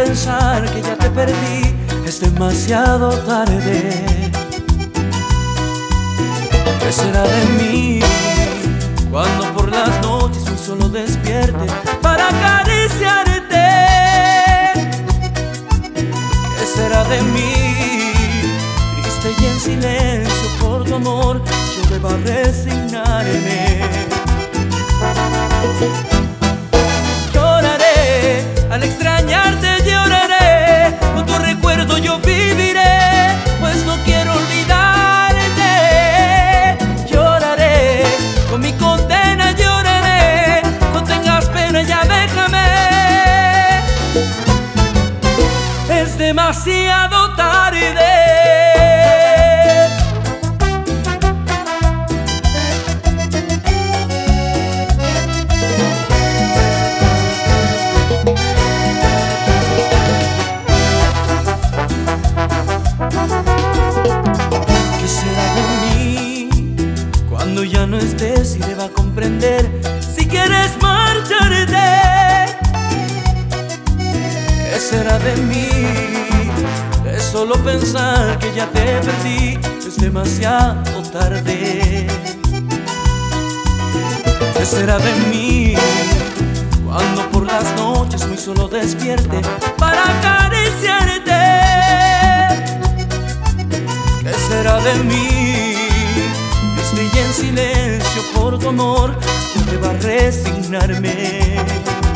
pensar que ya te perdí, es demasiado tarde. ¿Qué será de mí cuando por las noches muy solo despierte para acariciarte? ¿Qué será de mí? Triste y en silencio por tu amor yo deba resignarme. Lloraré al extrañarte, lloraré, con tu recuerdo yo viviré, pues no quiero olvidarte. Lloraré con mi condena, lloraré, no tengas pena, ya déjame. Es demasiado tarde. Cuando ya no estés y deba comprender si quieres marcharte. ¿Qué será de mí? De solo pensar que ya te perdí, es demasiado tarde. ¿Qué será de mí cuando por las noches muy solo despierte para acariciarte? ¿Qué será de mí? Y en silencio por tu amor, no deba resignarme.